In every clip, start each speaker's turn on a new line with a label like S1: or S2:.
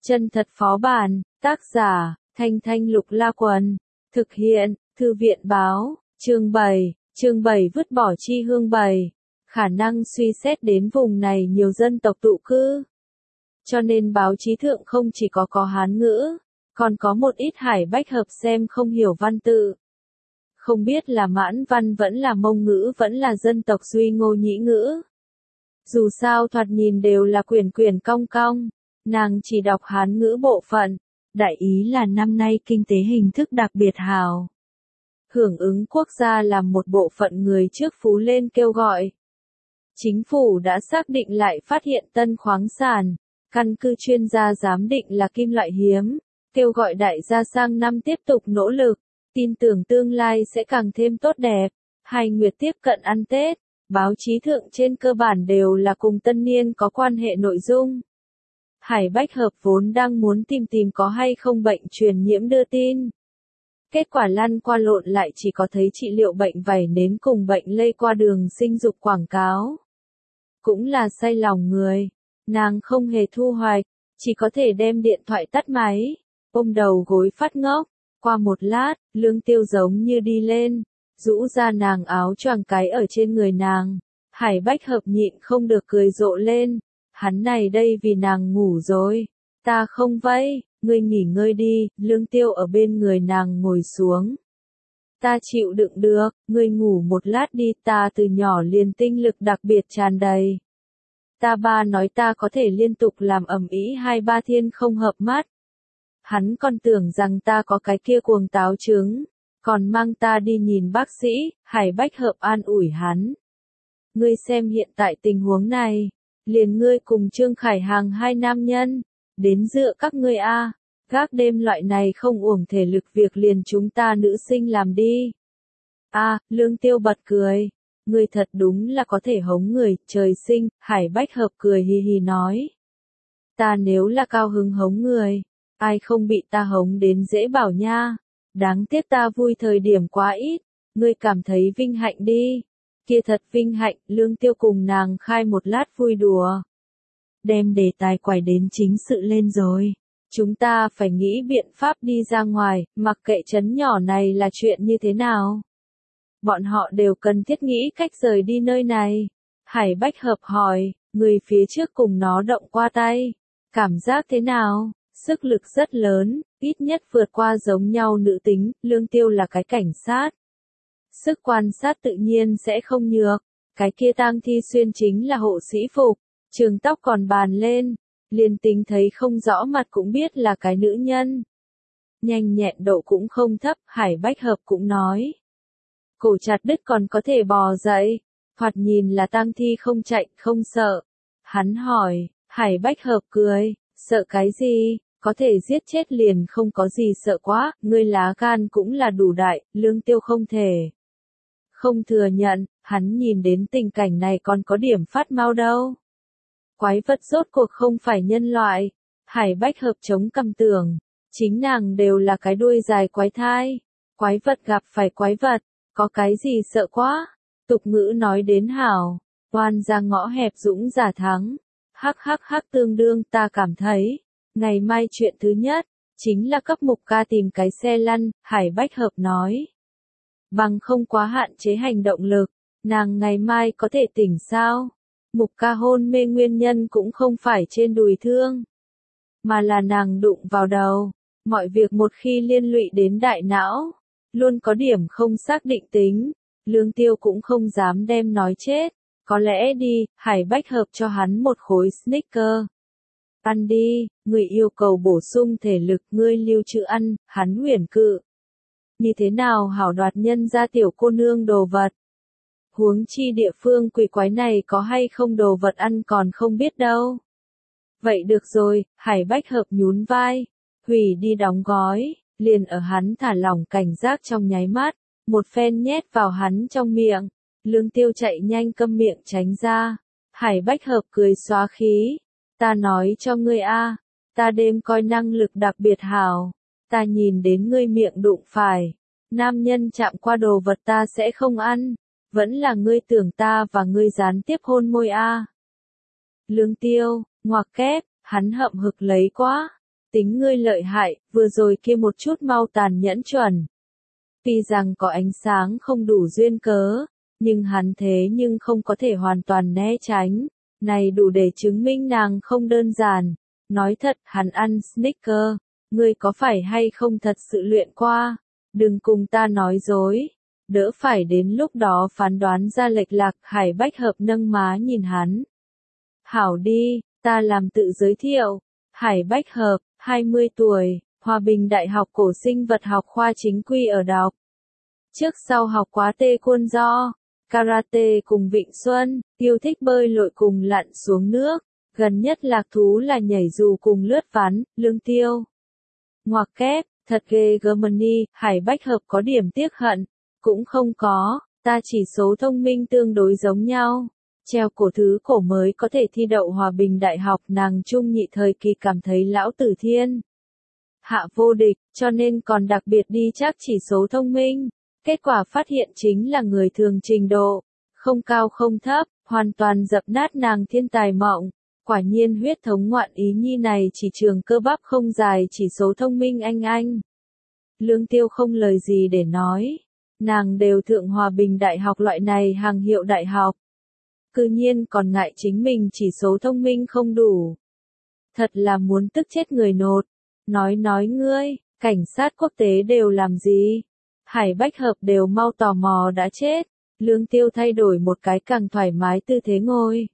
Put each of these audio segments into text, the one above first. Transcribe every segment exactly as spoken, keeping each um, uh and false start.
S1: Chân thật phó bản, tác giả, Thanh Thanh Lục La Quần, thực hiện, Thư viện báo, chương bảy, chương bảy vứt bỏ chi hương bảy, khả năng suy xét đến vùng này nhiều dân tộc tụ cư. Cho nên báo chí thượng không chỉ có có Hán ngữ, còn có một ít Hải Bách Hợp xem không hiểu văn tự. Không biết là Mãn văn vẫn là Mông ngữ vẫn là dân tộc Duy Ngô Nhĩ ngữ. Dù sao thoạt nhìn đều là quyển quyển cong cong, nàng chỉ đọc Hán ngữ bộ phận, đại ý là năm nay kinh tế hình thức đặc biệt hào. Hưởng ứng quốc gia làm một bộ phận người trước phú lên kêu gọi. Chính phủ đã xác định lại phát hiện tân khoáng sản, căn cứ chuyên gia giám định là kim loại hiếm, kêu gọi đại gia sang năm tiếp tục nỗ lực, tin tưởng tương lai sẽ càng thêm tốt đẹp. Hai nguyệt tiếp cận ăn Tết, báo chí thượng trên cơ bản đều là cùng tân niên có quan hệ nội dung. Hải Bách Hợp vốn đang muốn tìm tìm có hay không bệnh truyền nhiễm đưa tin. Kết quả lăn qua lộn lại chỉ có thấy trị liệu bệnh vảy nến cùng bệnh lây qua đường sinh dục quảng cáo. Cũng là say lòng người, nàng không hề thu hoạch, chỉ có thể đem điện thoại tắt máy, ôm đầu gối phát ngốc. Qua một lát, Lương Tiêu giống như đi lên, rũ ra nàng áo choàng cái ở trên người nàng. Hải Bách Hợp nhịn không được cười rộ lên, hắn này đây vì nàng ngủ rồi, ta không vây, ngươi nghỉ ngơi đi. Lương Tiêu ở bên người nàng ngồi xuống. Ta chịu đựng được, ngươi ngủ một lát đi, ta từ nhỏ liền tinh lực đặc biệt tràn đầy. Ta ba nói ta có thể liên tục làm ầm ĩ hai ba thiên không hợp mắt. Hắn còn tưởng rằng ta có cái kia cuồng táo trứng, còn mang ta đi nhìn bác sĩ. Hải Bách Hợp an ủi hắn. Ngươi xem hiện tại tình huống này, liền ngươi cùng Trương Khải Hàng hai nam nhân, đến dựa các ngươi a, gác đêm loại này không uổng thể lực việc liền chúng ta nữ sinh làm đi. A, Lương Tiêu bật cười, ngươi thật đúng là có thể hống người, trời sinh. Hải Bách Hợp cười hì hì nói. Ta nếu là cao hứng hống người, ai không bị ta hống đến dễ bảo nha, đáng tiếc ta vui thời điểm quá ít, ngươi cảm thấy vinh hạnh đi. Kia thật vinh hạnh. Lương Tiêu cùng nàng khai một lát vui đùa. Đem đề tài quải đến chính sự lên rồi. Chúng ta phải nghĩ biện pháp đi ra ngoài, mặc kệ trấn nhỏ này là chuyện như thế nào. Bọn họ đều cần thiết nghĩ cách rời đi nơi này. Hải Bách Hợp hỏi, người phía trước cùng nó động qua tay. Cảm giác thế nào? Sức lực rất lớn, ít nhất vượt qua giống nhau nữ tính. Lương Tiêu là cái cảnh sát. Sức quan sát tự nhiên sẽ không nhược. Cái kia tang thi xuyên chính là hộ sĩ phục, trường tóc còn bàn lên, liền tính thấy không rõ mặt cũng biết là cái nữ nhân. Nhanh nhẹn độ cũng không thấp. Hải Bách Hợp cũng nói. Cổ chặt đứt còn có thể bò dậy, thoạt nhìn là tang thi không chạy, không sợ. Hắn hỏi. Hải Bách Hợp cười, sợ cái gì, có thể giết chết liền không có gì sợ quá, ngươi lá gan cũng là đủ đại. Lương Tiêu không thể không thừa nhận, hắn nhìn đến tình cảnh này còn có điểm phát mau đâu. Quái vật rốt cuộc không phải nhân loại. Hải Bách Hợp chống cằm tưởng, chính nàng đều là cái đuôi dài quái thai. Quái vật gặp phải quái vật, có cái gì sợ quá. Tục ngữ nói đến hảo, oan ra ngõ hẹp dũng giả thắng. Hắc hắc hắc, tương đương ta cảm thấy, ngày mai chuyện thứ nhất, chính là cấp Mục Ca tìm cái xe lăn. Hải Bách Hợp nói. Bằng không quá hạn chế hành động lực, nàng ngày mai có thể tỉnh sao? Mục Ca hôn mê nguyên nhân cũng không phải trên đùi thương, mà là nàng đụng vào đầu. Mọi việc một khi liên lụy đến đại não, luôn có điểm không xác định tính. Lương Tiêu cũng không dám đem nói chết. Có lẽ đi. Hải Bách Hợp cho hắn một khối Snicker. Ăn đi, người yêu cầu bổ sung thể lực, ngươi lưu trữ ăn. Hắn huyền cự. Như thế nào hảo đoạt nhân ra tiểu cô nương đồ vật. Huống chi địa phương quỷ quái này có hay không đồ vật ăn còn không biết đâu. Vậy được rồi. Hải Bách Hợp nhún vai, hủy đi đóng gói, liền ở hắn thả lỏng cảnh giác trong nháy mắt, một phen nhét vào hắn trong miệng. Lương Tiêu chạy nhanh câm miệng tránh ra. Hải Bách Hợp cười xóa khí. Ta nói cho ngươi a, ta đêm coi năng lực đặc biệt hảo. Ta nhìn đến ngươi miệng đụng phải nam nhân chạm qua đồ vật ta sẽ không ăn. Vẫn là ngươi tưởng ta và ngươi gián tiếp hôn môi a. Lương Tiêu, ngoặc kép, hắn hậm hực lấy quá. tính ngươi lợi hại, vừa rồi kia một chút mau tàn nhẫn chuẩn. Tuy rằng có ánh sáng không đủ duyên cớ, nhưng hắn thế nhưng không có thể hoàn toàn né tránh, này đủ để chứng minh nàng không đơn giản. Nói thật, hắn ăn Snicker, ngươi có phải hay không thật sự luyện qua, đừng cùng ta nói dối, đỡ phải đến lúc đó phán đoán ra lệch lạc. Hải Bách Hợp nâng má nhìn hắn. Hảo đi, ta làm tự giới thiệu, Hải Bách Hợp, hai mươi tuổi, Hòa Bình Đại học Cổ sinh vật học khoa chính quy ở đọc. Trước sau học quá tê quân do, karate cùng Vịnh Xuân, yêu thích bơi lội cùng lặn xuống nước, gần nhất lạc thú là nhảy dù cùng lướt ván. Lương Tiêu. Ngoặc kép, thật ghê Germany. Hải Bách Hợp có điểm tiếc hận, cũng không có, ta chỉ số thông minh tương đối giống nhau. Treo cổ thứ cổ mới có thể thi đậu Hòa Bình Đại học. Nàng trung nhị thời kỳ cảm thấy lão tử thiên hạ vô địch, cho nên còn đặc biệt đi chắc chỉ số thông minh. Kết quả phát hiện chính là người thường trình độ, không cao không thấp, hoàn toàn dập nát nàng thiên tài mộng. Quả nhiên huyết thống ngoạn ý nhi này chỉ trường cơ bắp không dài chỉ số thông minh anh anh. Lương Tiêu không lời gì để nói, nàng đều thượng Hòa Bình Đại học loại này hàng hiệu đại học. Cư nhiên còn ngại chính mình chỉ số thông minh không đủ. Thật là muốn tức chết người nột. Nói nói ngươi, cảnh sát quốc tế đều làm gì? Hải Bách Hợp đều mau tò mò đã chết. Lương Tiêu thay đổi một cái càng thoải mái tư thế ngồi.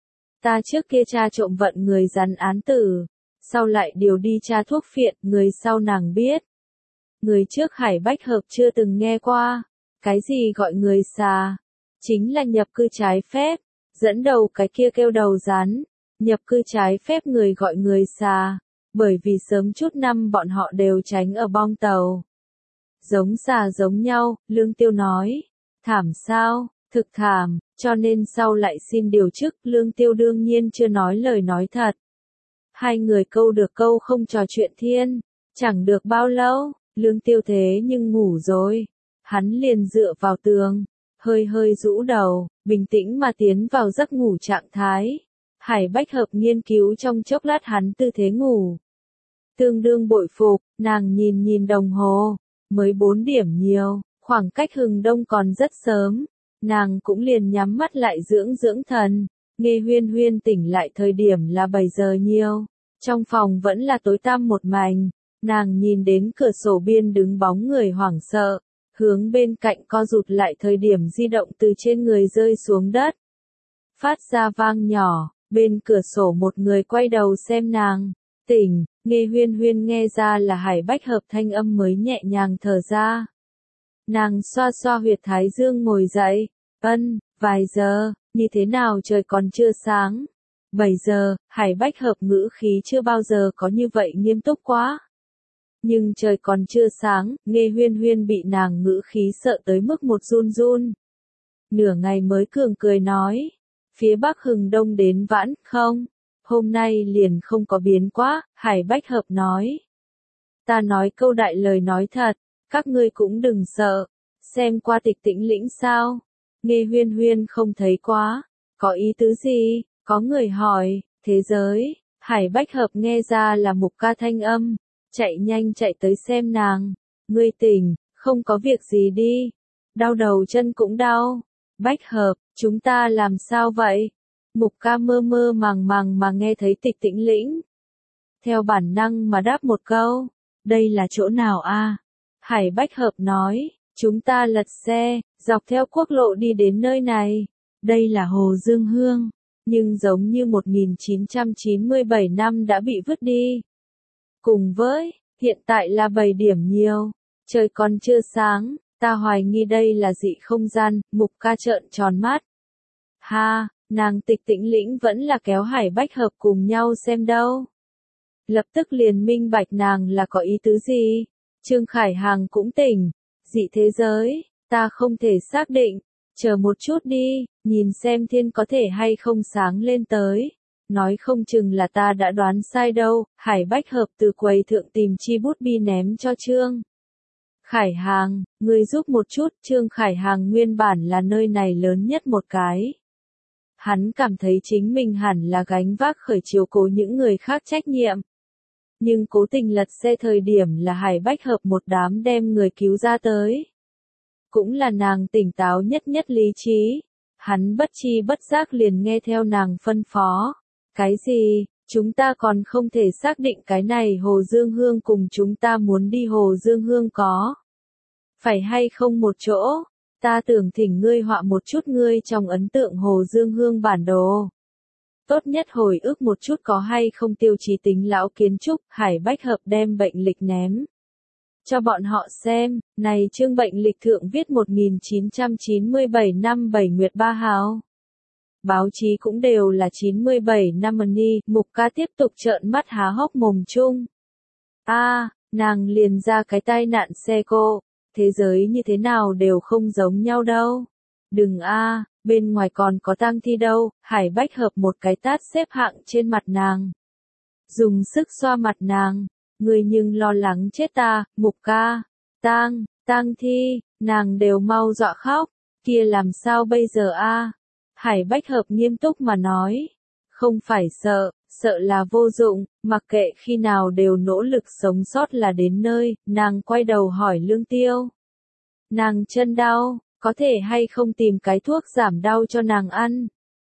S1: Ta trước kia tra trộm vận người rắn án tử, sau lại điều đi tra thuốc phiện. Người sau nàng biết. Người trước Hải Bách Hợp chưa từng nghe qua. Cái gì gọi người xà? Chính là nhập cư trái phép. Dẫn đầu cái kia kêu đầu rắn. Nhập cư trái phép người gọi người xà. Bởi vì sớm chút năm bọn họ đều tránh ở bong tàu. Giống xà giống nhau, Lương Tiêu nói. Thảm sao, thực thảm, cho nên sau lại xin điều chức. Lương Tiêu đương nhiên chưa nói lời nói thật. Hai người câu được câu không trò chuyện thiên. Chẳng được bao lâu, Lương Tiêu thế nhưng ngủ rồi. Hắn liền dựa vào tường, hơi hơi rũ đầu, bình tĩnh mà tiến vào giấc ngủ trạng thái. Hải Bách Hợp nghiên cứu trong chốc lát hắn tư thế ngủ. Tương đương bội phục, nàng nhìn nhìn đồng hồ, mới bốn điểm nhiều, khoảng cách hừng đông còn rất sớm. Nàng cũng liền nhắm mắt lại dưỡng dưỡng thần. Nghe Huyên Huyên tỉnh lại thời điểm là bảy giờ nhiều. Trong phòng vẫn là tối tăm một mảnh. Nàng nhìn đến cửa sổ biên đứng bóng người hoảng sợ. Hướng bên cạnh co rụt lại thời điểm di động từ trên người rơi xuống đất. Phát ra vang nhỏ, bên cửa sổ một người quay đầu xem nàng. Tỉnh, Nghe Huyên Huyên nghe ra là Hải Bách Hợp thanh âm mới nhẹ nhàng thở ra. Nàng xoa xoa huyệt thái dương ngồi dậy. Ân, vài giờ, như thế nào trời còn chưa sáng. Bảy giờ, Hải Bách Hợp ngữ khí chưa bao giờ có như vậy nghiêm túc quá. Nhưng trời còn chưa sáng, Nghe Huyên Huyên bị nàng ngữ khí sợ tới mức một run run. Nửa ngày mới cường cười nói. Phía Bắc hừng đông đến vãn, không? Hôm nay liền không có biến quá, Hải Bách Hợp nói. Ta nói câu đại lời nói thật, các ngươi cũng đừng sợ. Xem qua Tịch Tĩnh Lĩnh sao? Nghe Huyên Huyên không thấy quá. Có ý tứ gì? Có người hỏi. Thế giới. Hải Bách Hợp nghe ra là Mục Ca thanh âm. Chạy nhanh chạy tới xem nàng. Ngươi tỉnh, không có việc gì đi. Đau đầu chân cũng đau. Bách Hợp, chúng ta làm sao vậy? Mục Ca mơ mơ màng màng mà nghe thấy Tịch Tĩnh Lĩnh. Theo bản năng mà đáp một câu. Đây là chỗ nào a? Hải Bách Hợp nói. Chúng ta lật xe, dọc theo quốc lộ đi đến nơi này. Đây là Hồ Dương Hương. Nhưng giống như một nghìn chín trăm chín mươi bảy năm đã bị vứt đi. Cùng với, hiện tại là bảy điểm nhiều. Trời còn chưa sáng, ta hoài nghi đây là dị không gian. Mục Ca trợn tròn mắt. Ha, nàng Tịch Tĩnh Lĩnh vẫn là kéo Hải Bách Hợp cùng nhau xem đâu. Lập tức liền minh bạch nàng là có ý tứ gì. Trương Khải Hàng cũng tỉnh. Dị thế giới, ta không thể xác định. Chờ một chút đi, nhìn xem thiên có thể hay không sáng lên tới. Nói không chừng là ta đã đoán sai đâu. Hải Bách Hợp từ quầy thượng tìm chi bút bi ném cho Trương Khải Hàng, người giúp một chút. Trương Khải Hàng nguyên bản là nơi này lớn nhất một cái. Hắn cảm thấy chính mình hẳn là gánh vác khởi chiếu cố những người khác trách nhiệm. nhưng cố tình lật xe thời điểm là Hải Bách Hợp một đám đem người cứu ra tới. Cũng là nàng tỉnh táo nhất nhất lý trí. Hắn bất chi bất giác liền nghe theo nàng phân phó. Cái gì, chúng ta còn không thể xác định cái này Hồ Dương Hương cùng chúng ta muốn đi Hồ Dương Hương có phải hay không một chỗ, ta tưởng thỉnh ngươi họa một chút ngươi trong ấn tượng Hồ Dương Hương bản đồ. Tốt nhất hồi ức một chút có hay không tiêu chí tính lão kiến trúc. Hải Bách Hợp đem bệnh lịch ném cho bọn họ xem, này chương bệnh lịch thượng viết một nghìn chín trăm chín mươi bảy năm bảy Nguyệt Ba Hào. Báo chí cũng đều là chín mươi bảy năm ni, Mục Ca tiếp tục trợn mắt há hốc mồm chung. A, à, nàng liền ra cái tai nạn xe cộ, thế giới như thế nào đều không giống nhau đâu. Đừng a, à, bên ngoài còn có tang thi đâu. Hải Bách Hợp một cái tát xếp hạng trên mặt nàng. Dùng sức xoa mặt nàng. Người nhưng lo lắng chết ta, Mục Ca. Tang, tang thi, nàng đều mau dọa khóc. Kia làm sao bây giờ a? À? Hải Bách Hợp nghiêm túc mà nói. Không phải sợ, sợ là vô dụng, mặc kệ khi nào đều nỗ lực sống sót là đến nơi. Nàng quay đầu hỏi Lương Tiêu. Nàng chân đau, có thể hay không tìm cái thuốc giảm đau cho nàng ăn?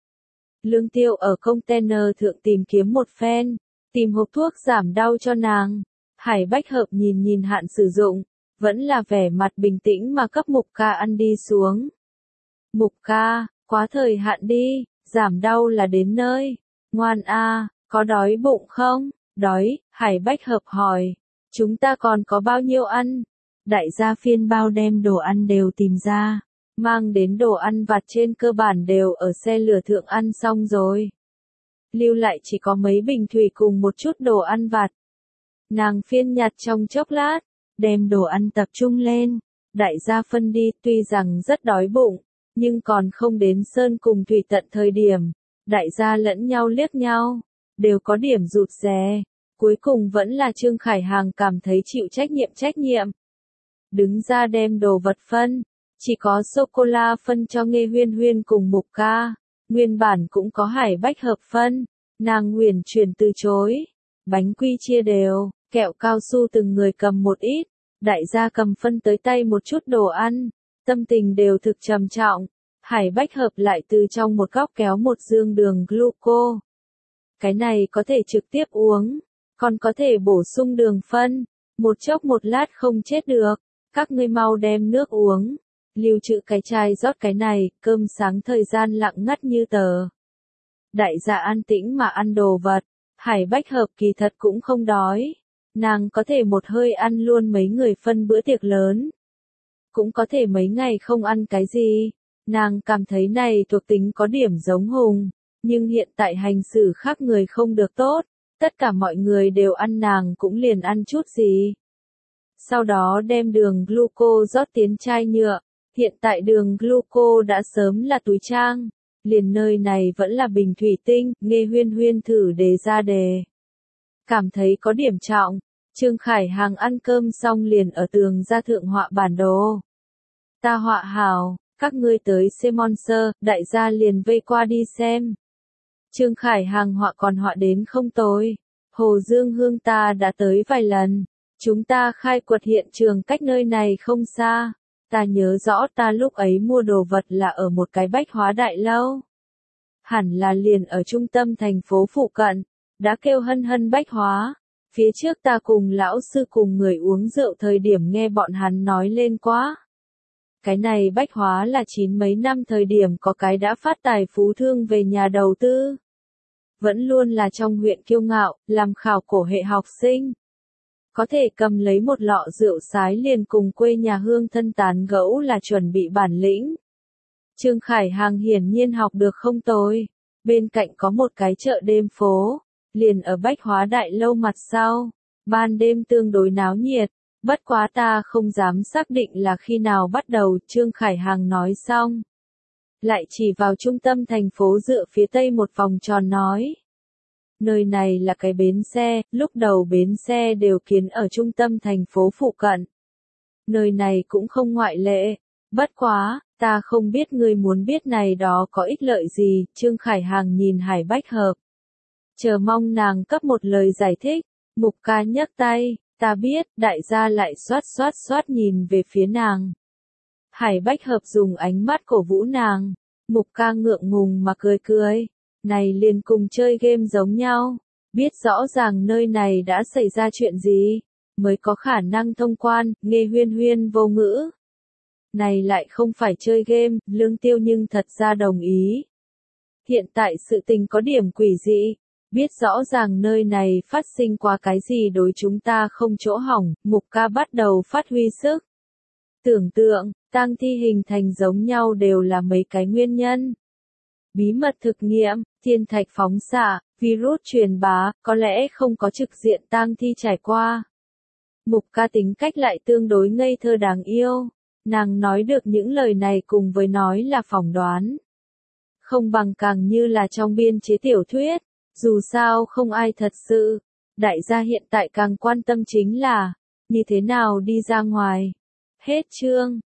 S1: Lương Tiêu ở container thượng tìm kiếm một phen, tìm hộp thuốc giảm đau cho nàng. Hải Bách Hợp nhìn nhìn hạn sử dụng, vẫn là vẻ mặt bình tĩnh mà cấp Mục Ca ăn đi xuống. Mục Ca, quá thời hạn đi, giảm đau là đến nơi. Ngoan a, có đói bụng không? Đói, Hải Bách Hợp hỏi. Chúng ta còn có bao nhiêu ăn? Đại gia phiên bao đem đồ ăn đều tìm ra. Mang đến đồ ăn vặt trên cơ bản đều ở xe lửa thượng ăn xong rồi. Lưu lại chỉ có mấy bình thủy cùng một chút đồ ăn vặt. Nàng phiên nhặt trong chốc lát, đem đồ ăn tập trung lên. Đại gia phân đi, tuy rằng rất đói bụng, nhưng còn không đến sơn cùng thủy tận thời điểm. Đại gia lẫn nhau liếc nhau, đều có điểm rụt rè. Cuối cùng vẫn là Trương Khải Hàng cảm thấy chịu trách nhiệm trách nhiệm. Đứng ra đem đồ vật phân. Chỉ có sô-cô-la phân cho Nghê Huyên Huyên cùng Mục Ca. Nguyên bản cũng có Hải Bách Hợp phân. Nàng huyền chuyển từ chối. Bánh quy chia đều, kẹo cao su từng người cầm một ít. Đại gia cầm phân tới tay một chút đồ ăn. Tâm tình đều thực trầm trọng. Hải Bách Hợp lại từ trong một góc kéo một dương đường gluco. Cái này có thể trực tiếp uống. Còn có thể bổ sung đường phân. Một chốc một lát không chết được. Các ngươi mau đem nước uống. Lưu trữ cái chai rót cái này, cơm sáng thời gian lặng ngắt như tờ. Đại gia an tĩnh mà ăn đồ vật. Hải Bách Hợp kỳ thật cũng không đói. Nàng có thể một hơi ăn luôn mấy người phân bữa tiệc lớn. Cũng có thể mấy ngày không ăn cái gì. Nàng cảm thấy này thuộc tính có điểm giống Hùng. Nhưng hiện tại hành xử khác người không được tốt. Tất cả mọi người đều ăn nàng cũng liền ăn chút gì. Sau đó đem đường gluco rót tiến chai nhựa. Hiện tại đường gluco đã sớm là túi trang. Liền nơi này vẫn là bình thủy tinh. Nghê Huyên Huyên thử đề ra đề. Cảm thấy có điểm trọng. Trương Khải Hàng ăn cơm xong liền ở tường ra thượng họa bản đồ. Ta họa hào, các ngươi tới xem monster, đại gia liền vây qua đi xem. Trương Khải Hàng họa còn họa đến không tồi. Hồ Dương Hương ta đã tới vài lần. Chúng ta khai quật hiện trường cách nơi này không xa. Ta nhớ rõ ta lúc ấy mua đồ vật là ở một cái bách hóa đại lâu. Hẳn là liền ở trung tâm thành phố phụ cận. Đã kêu hân hân bách hóa. Phía trước ta cùng lão sư cùng người uống rượu thời điểm nghe bọn hắn nói lên quá. Cái này bách hóa là chín mấy năm thời điểm có cái đã phát tài phú thương về nhà đầu tư. Vẫn luôn là trong huyện kiêu ngạo, làm khảo cổ hệ học sinh. Có thể cầm lấy một lọ rượu sái liền cùng quê nhà hương thân tán gẫu là chuẩn bị bản lĩnh. Trương Khải Hàng hiển nhiên học được không tồi. Bên cạnh có một cái chợ đêm phố. Liền ở bách hóa đại lâu mặt sau. Ban đêm tương đối náo nhiệt. Bất quá ta không dám xác định là khi nào bắt đầu. Trương Khải Hàng nói xong. Lại chỉ vào trung tâm thành phố dựa phía tây một vòng tròn nói. Nơi này là cái bến xe, lúc đầu bến xe đều kiến ở trung tâm thành phố phụ cận. Nơi này cũng không ngoại lệ. Bất quá, ta không biết ngươi muốn biết này đó có ích lợi gì. Trương Khải Hàng nhìn Hải Bách Hợp. Chờ mong nàng cấp một lời giải thích. Mục ca nhấc tay, ta biết, đại gia lại xoát xoát xoát nhìn về phía nàng. Hải Bách Hợp dùng ánh mắt cổ vũ nàng. Mục ca ngượng ngùng mà cười cười. Này liền cùng chơi game giống nhau. Biết rõ ràng nơi này đã xảy ra chuyện gì, mới có khả năng thông quan, nghe Huyên Huyên vô ngữ. Này lại không phải chơi game, Lương Tiêu nhưng thật ra đồng ý. Hiện tại sự tình có điểm quỷ dị. Biết rõ ràng nơi này phát sinh qua cái gì đối chúng ta không chỗ hỏng, Mục ca bắt đầu phát huy sức. Tưởng tượng, tang thi hình thành giống nhau đều là mấy cái nguyên nhân. Bí mật thực nghiệm, thiên thạch phóng xạ, virus truyền bá, có lẽ không có trực diện tang thi trải qua. Mục ca tính cách lại tương đối ngây thơ đáng yêu. Nàng nói được những lời này cùng với nói là phỏng đoán. Không bằng càng như là trong biên chế tiểu thuyết. Dù sao không ai thật sự. Đại gia hiện tại càng quan tâm chính là như thế nào đi ra ngoài. Hết chương.